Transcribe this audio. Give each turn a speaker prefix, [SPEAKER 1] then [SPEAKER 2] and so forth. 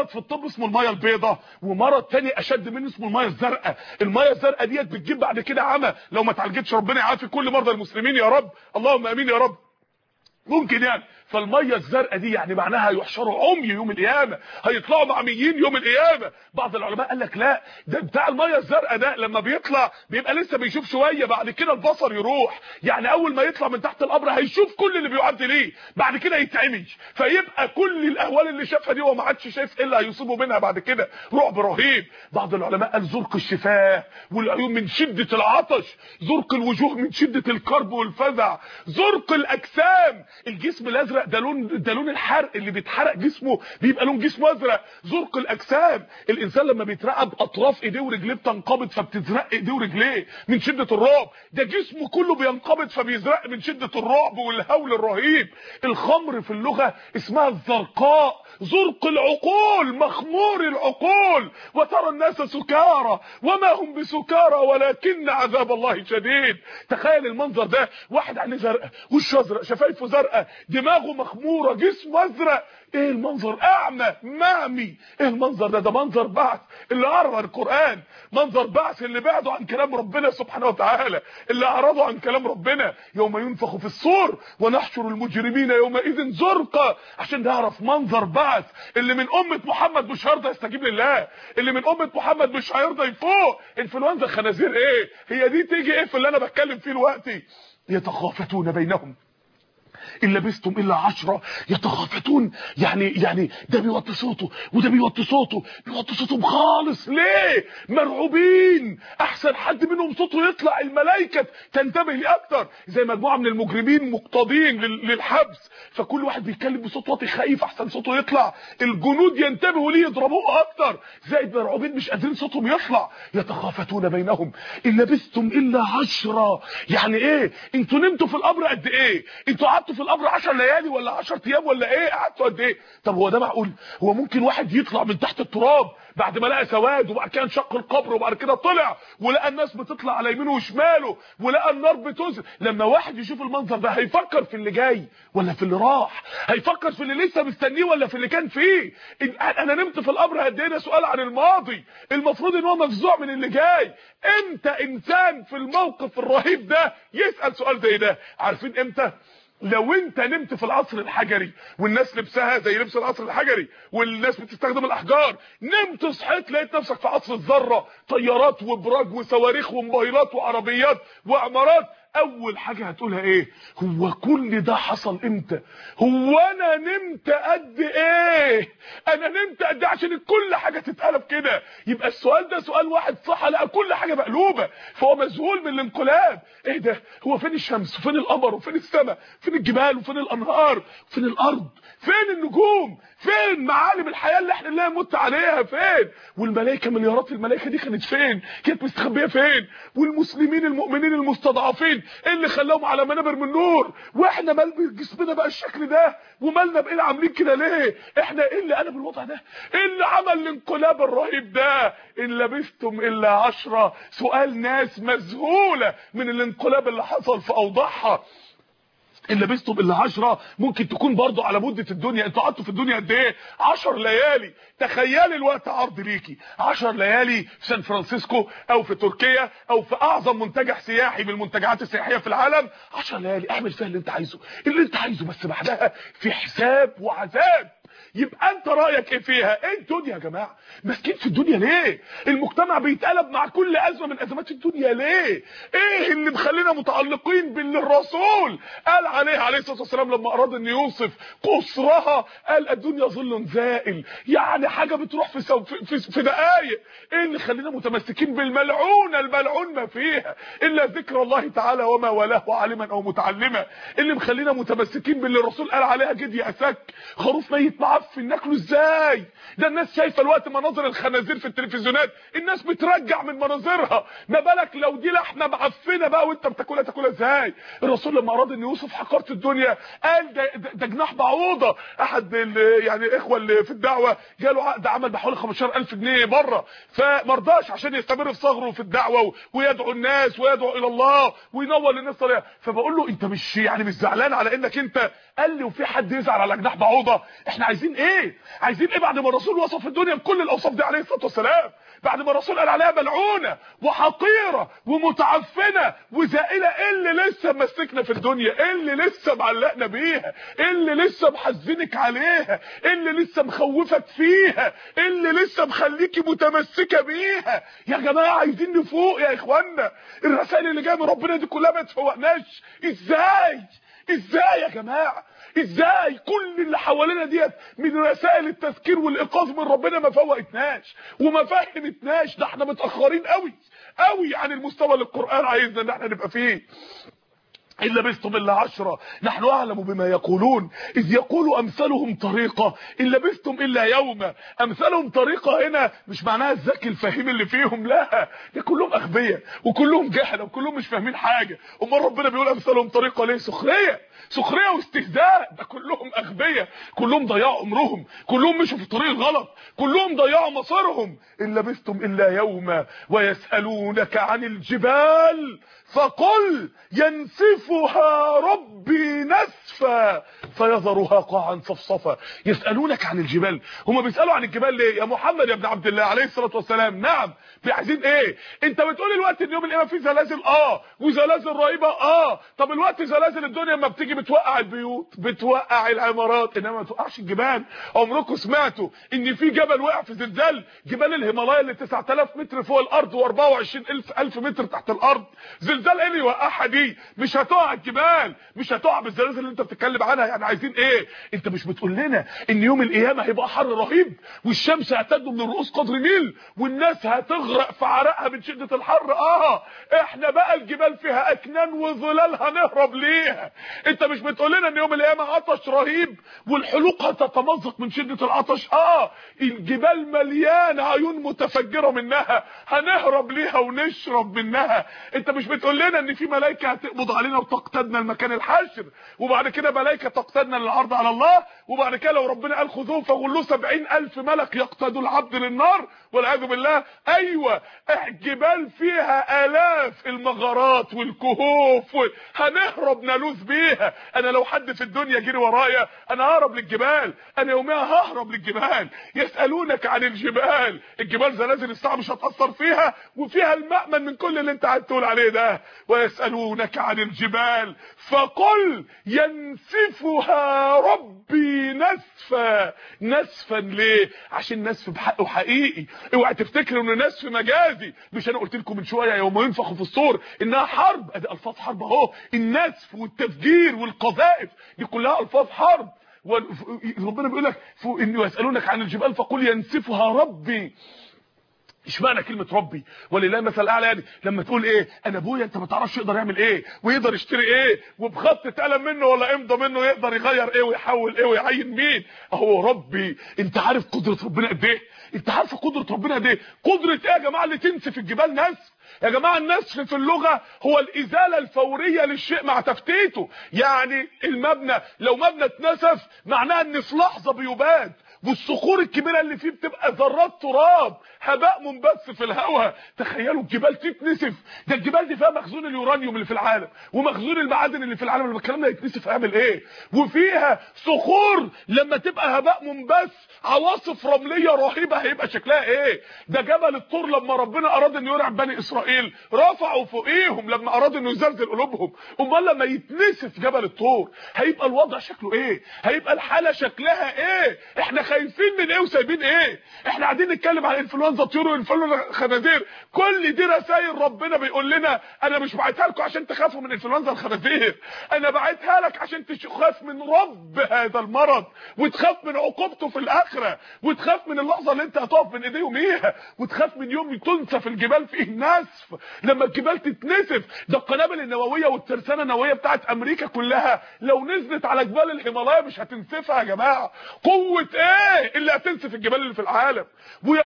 [SPEAKER 1] في الطب اسمه الميه البيضاء، ومرض تاني اشد منه اسمه الميه الزرقاء. الميه الزرقاء ديت بتجيب بعد كده عمى لو ما اتعالجتش. ربنا يعافي كل مرضى المسلمين يا رب، اللهم امين يا رب. ممكن يعني. فالميه الزرقاء دي يعني معناها هيحشروا عمي يوم القيامه، هيطلعوا معميين يوم القيامه. بعض العلماء قال لك لا، ده بتاع الميه الزرقاء ده لما بيطلع بيبقى لسه بيشوف شويه، بعد كده البصر يروح. يعني اول ما يطلع من تحت القبر هيشوف كل اللي بيعدي ليه، بعد كده يتعمي، فيبقى كل الاهوال اللي شافها دي هو ما عادش شايف ايه اللي هيصيبه منها بعد كده. رعب رهيب. بعض العلماء قال زرق الشفاه والعيون من شده العطش، زرق الوجوه من شده الكرب والفزع، زرق الاجسام. الجسم الازرق ده لون الحرق، اللي بيتحرق جسمه بيبقى لون جسمه ازرق. زرق الاجسام، الانسان لما بيترعب اطراف ايديه ورجليه بتنقبض فبتزرق ايديه ورجليه من شده الرعب. ده جسمه كله بينقبض فبيزرق من شده الرعب والهول الرهيب. الخمر في اللغه اسمها الزرقاء. زرق العقول، مخمور العقول. وترى الناس سكارى وما هم بسكارى ولكن عذاب الله شديد. تخيل المنظر ده، واحد عينيه زرقاء، وشه ازرق، شفايفه زرقاء، دماغه مخموره، جسمه ازرق. ايه المنظر؟ اعمى معمي. ايه المنظر ده؟ ده منظر بعث اللي قرر القران، منظر بعث اللي بعدوا عن كلام ربنا سبحانه وتعالى، اللي اعرضوا عن كلام ربنا. يوم ينفخ في الصور ونحشر المجرمين يومئذ زرقا، عشان نعرف منظر بعث. اللي من امه محمد مش هيرضى يستجيب لله، اللي من امه محمد مش هيرضى يفوق. انفلونزا خنازير ايه؟ هي دي تيجي ايه في اللي انا بتكلم فيه دلوقتي؟ يتخافتون بينهم إن لبستم إلا 10. يتخافتون يعني ده بيوطي صوته وده بيوطي صوته، بيوطي صوتهم خالص. ليه؟ مرعوبين. أحسن حد منهم صوته يطلع الملائكة تنتبه ليه أكتر. زي مجموعة من المجرمين مقتضين للحبس، فكل واحد بيتكلم بصوت واطي خايف أحسن صوته يطلع، الجنود ينتبهوا ليه يضربوه أكتر. زائد مرعوبين مش قادرين صوتهم يطلع. يتخافتون بينهم إن لبستم إلا 10. يعني إيه؟ أنتوا نمتوا في القبر قد إيه؟ أنتوا قعدتوا في القبر 10 ليالي ولا 10 ايام ولا ايه؟ قعدتوا قد ايه؟ طب هو ده معقول؟ هو ممكن واحد يطلع من تحت التراب بعد ما لقى سواد وبعد كده انشق القبر وبعد كده طلع ولقى الناس بتطلع على يمينه وشماله ولقى النار بتنزل؟ لما واحد يشوف المنظر ده هيفكر في اللي جاي ولا في اللي راح؟ هيفكر في اللي لسه مستنيه ولا في اللي كان فيه؟ انا نمت في القبر قد ايه؟ ده سؤال عن الماضي. المفروض ان هو مفزوع من اللي جاي. امتى انسان في الموقف الرهيب ده يسأل سؤال زي ده؟ عارفين امتى؟ لو انت نمت في العصر الحجري والناس لبسها زي لبس العصر الحجري والناس بتستخدم الاحجار، نمت صحيت لقيت نفسك في عصر الذره، طيارات وبراج وصواريخ وموبايلات وعربيات وعمارات، اول حاجه هتقولها ايه؟ هو كل ده حصل امتى؟ هو انا نمت قد ايه؟ انا نمت قد ايه عشان كل حاجه تتقلب كده؟ يبقى السؤال ده سؤال واحد صح، لقى كل حاجه مقلوبه، فهو مذهول من الانقلاب. ايه ده؟ هو فين الشمس وفين القمر وفين السماء؟ فين الجبال وفين الانهار وفين الارض؟ فين النجوم؟ فين معالم الحياه اللي احنا لا نموت عليها؟ فين؟ والملائكه، مليارات الملائكه دي كانت فين؟ كانت مستخبيه فين؟ والمسلمين المؤمنين المستضعفين اللي خلاهم على منابر من نور، واحنا مال جسمنا بقى الشكل ده؟ ومالنا بقينا عاملين كده ليه؟ احنا ايه اللي قلب الوضع ده؟ ايه اللي عمل الانقلاب الرهيب ده؟ ان لبستم الا 10. سؤال ناس مذهوله من الانقلاب اللي حصل في اوضاعها. ان لبستم الا 10 ممكن تكون برضو على مده الدنيا. انتوا قعدتوا في الدنيا قد ايه؟ 10 ليالي. تخيلي الوقت عرض ليكي 10 ليالي في سان فرانسيسكو او في تركيا او في اعظم منتجع سياحي من المنتجعات السياحيه في العالم. 10 ليالي اعمل فيها اللي انت عايزه، اللي انت عايزه، بس بعدها في حساب وعذاب. يبقى انت رايك ايه فيها؟ ايه الدنيا يا جماعه؟ ماسكين في الدنيا ليه؟ المجتمع بيتقلب مع كل ازمه من ازمات الدنيا ليه؟ ايه اللي مخلينا متعلقين باللي الرسول قال عليه الصلاه والسلام لما اراد ان يوصف قصرها؟ قال الدنيا ظل زائل، يعني حاجه بتروح في دقائق. ايه اللي خلينا متمسكين بالملعونه الملعون ما فيها الا ذكر الله تعالى وما والاه عالما او متعلما؟ اللي مخلينا متمسكين باللي الرسول قال عليها جد يأسك، خروف ميت معفن ناكله ازاي؟ ده الناس شايفه الوقت مناظر الخنازير في التلفزيونات، الناس بترجع من مناظرها، ما بالك لو دي لحمه معفنه بقى وانت بتاكلها ازاي؟ الرسول لما اراد ان يوصف حقاره الدنيا قال ده جناح بعوضه. احد يعني اخوه اللي في الدعوه جاله عقد عمل بحوالي 15000 جنيه بره، فمرضاش عشان يستمر في صغره في الدعوه ويدعو الناس ويدعو الى الله وينور للناس طريقه. فبقول له انت مش زعلان على انك انت؟ قال لي وفي حد يزعل على جناح بعوضه؟ احنا عايزين عايزين ايه؟ عايزين ايه بعد ما الرسول وصف الدنيا بكل الاوصاف دي عليه الصلاه والسلام؟ بعد ما الرسول قال عليها ملعونه وحقيره ومتعفنه وزائله، ايه اللي لسه ماسكنا في الدنيا؟ ايه اللي لسه معلقنا بيها؟ ايه اللي لسه محزنك عليها؟ ايه اللي لسه مخوفك فيها؟ ايه اللي لسه مخليكي متمسكه بيها؟ يا جماعه عايزين نفوق يا اخوانا. الرسائل اللي جايه من ربنا دي كلها ما تفوقناش. ازاي يا جماعه؟ ازاي كل اللي حوالينا ديت من رسائل التذكير والايقاظ من ربنا ما فوقتناش وما فهمتناش؟ ده احنا متاخرين قوي عن المستوى اللي القران عايزنا ان احنا نبقى فيه. إن لبثتم إلا 10 نحن أعلم بما يقولون إذ يقول أمثالهم طريقة إن لبثتم إلا يوما. أمثالهم طريقة هنا مش معناها الذكي الفهيم اللي فيهم، لا، ده كلهم أغبياء وكلهم جهلة وكلهم مش فاهمين حاجة. أمال ربنا بيقول أمثالهم طريقة ليه؟ سخرية واستهزاء. ده كلهم أغبياء، كلهم ضيعوا عمرهم، كلهم مشوا في طريق غلط، كلهم ضيعوا مصيرهم. إن لبثتم إلا يوما ويسألونك عن الجبال فقل ينسفها ربي نسفا فيذرها قاعا صفصفا. يسألونك عن الجبال، هم بيسألوا عن الجبال ليه يا محمد يا ابن عبد الله عليه الصلاة والسلام؟ نعم، عايزين ايه؟ انت بتقول الوقت ان يوم القيامة فيه زلازل، وزلازل رهيبة، طب الوقت زلازل الدنيا لما بتيجي بتوقع البيوت، بتوقع العمارات، انما ما توقعش الجبال. عمركم سمعتوا ان في جبل وقع في زلزال؟ جبال الهيمالايا اللي 9000 متر فوق الارض و24000 متر تحت الارض، زلزال ايه اللي يوقعها دي؟ مش هتقع الجبال، مش هتقع بالزلازل اللي انت بتتكلم عنها. يعني عايزين ايه؟ انت مش بتقول لنا ان يوم القيامه هيبقى حر رهيب والشمس هتدنو من الرؤوس قدر ميل والناس هتغرق في عرقها من شده الحر؟ احنا بقى الجبال فيها اكنان وظلال هنهرب ليها. انت مش بتقول لنا ان يوم القيامه عطش رهيب والحلوق هتتمزق من شده العطش؟ الجبال مليانه عيون متفجره منها هنهرب ليها ونشرب منها. انت مش بتقول لنا ان في ملائكه هتقبض علينا وتقتدنا لمكان الحشر، وبعد كده ملائكه تقتدنا للعرض على الله، وبعد كده لو ربنا قال خذوه فغلوه 70,000 ملك يقتدوا العبد للنار والعياذ بالله؟ ايوه، الجبال فيها الاف المغارات والكهوف هنهرب نلوذ بيها. انا لو حد في الدنيا جري ورايا انا ههرب للجبال، انا يوميها ههرب للجبال. يسالونك عن الجبال، الجبال زلازل الساعه مش هتاثر فيها وفيها المأمن من كل اللي انت قاعد تقول عليه ده. ويسالونك عن الجبال فقل ينسفها ربي نسفا ليه؟ عشان نسف بحقه حقيقي. اوعى تفتكروا انه نسف مجازي. مش انا قلت لكم من شويه يوم ينفخ في الصور انها حرب؟ ادي الفاظ حرب اهو، النسف والتفجير والقذائف دي كلها الفاظ حرب. وربنا بيقول لك ان يسالونك عن الجبال فقل ينسفها ربي. اشمعنى كلمه ربي؟ ولله مثل الاعلى. يعني لما تقول ايه انا ابويا، انت ما تعرفش يقدر يعمل ايه ويقدر يشتري ايه وبخط قلم منه ولا امضى منه يقدر يغير ايه ويحول ايه ويعين مين. اهو ربي. انت عارف قدره ربنا قد ايه؟ انت عارف قدره ربنا قد ايه؟ قدره ايه يا جماعه اللي تنسف الجبال نسف؟ يا جماعه النسف في اللغه هو الازاله الفوريه للشيء مع تفتيته. يعني المبنى لو مبنى اتنسف معناها ان في لحظه بيباد، والصخور الكبيره اللي فيه بتبقى ذرات تراب هباء منبث في الهواء. تخيلوا الجبال تتنسف. ده الجبال دي فيها مخزون اليورانيوم اللي في العالم ومخزون المعادن اللي في العالم. لما الكلام ده يتنسف هيعمل ايه؟ وفيها صخور لما تبقى هباء منبث عواصف رمليه رهيبه هيبقى شكلها ايه؟ ده جبل الطور لما ربنا اراد انه يرعب بني اسرائيل رفعوا فوقيهم لما اراد انه يزلزل قلوبهم. امال لما يتنسف جبل الطور هيبقى الوضع شكله ايه؟ هيبقى الحاله شكلها ايه؟ احنا خايفين من ايه وسايبين ايه؟ احنا قاعدين نتكلم عن انفلونزا طيور وانفلونزا خنازير. كل دي رسائل ربنا بيقول لنا انا مش باعتها لكم عشان تخافوا من انفلونزا الخنازير، انا باعتها لك عشان تخاف من رب هذا المرض وتخاف من عقوبته في الاخره وتخاف من اللحظه اللي انت هتقف من ايديهم ايها وتخاف من يوم تنسف الجبال فيه نسف. لما الجبال تتنسف ده القنابل النوويه والترسانه النوويه بتاعت امريكا كلها لو نزلت على جبال الهيمالايا مش هتنسفها يا جماعه. قوه ايه اللي هتنسف الجبال اللي في العالم؟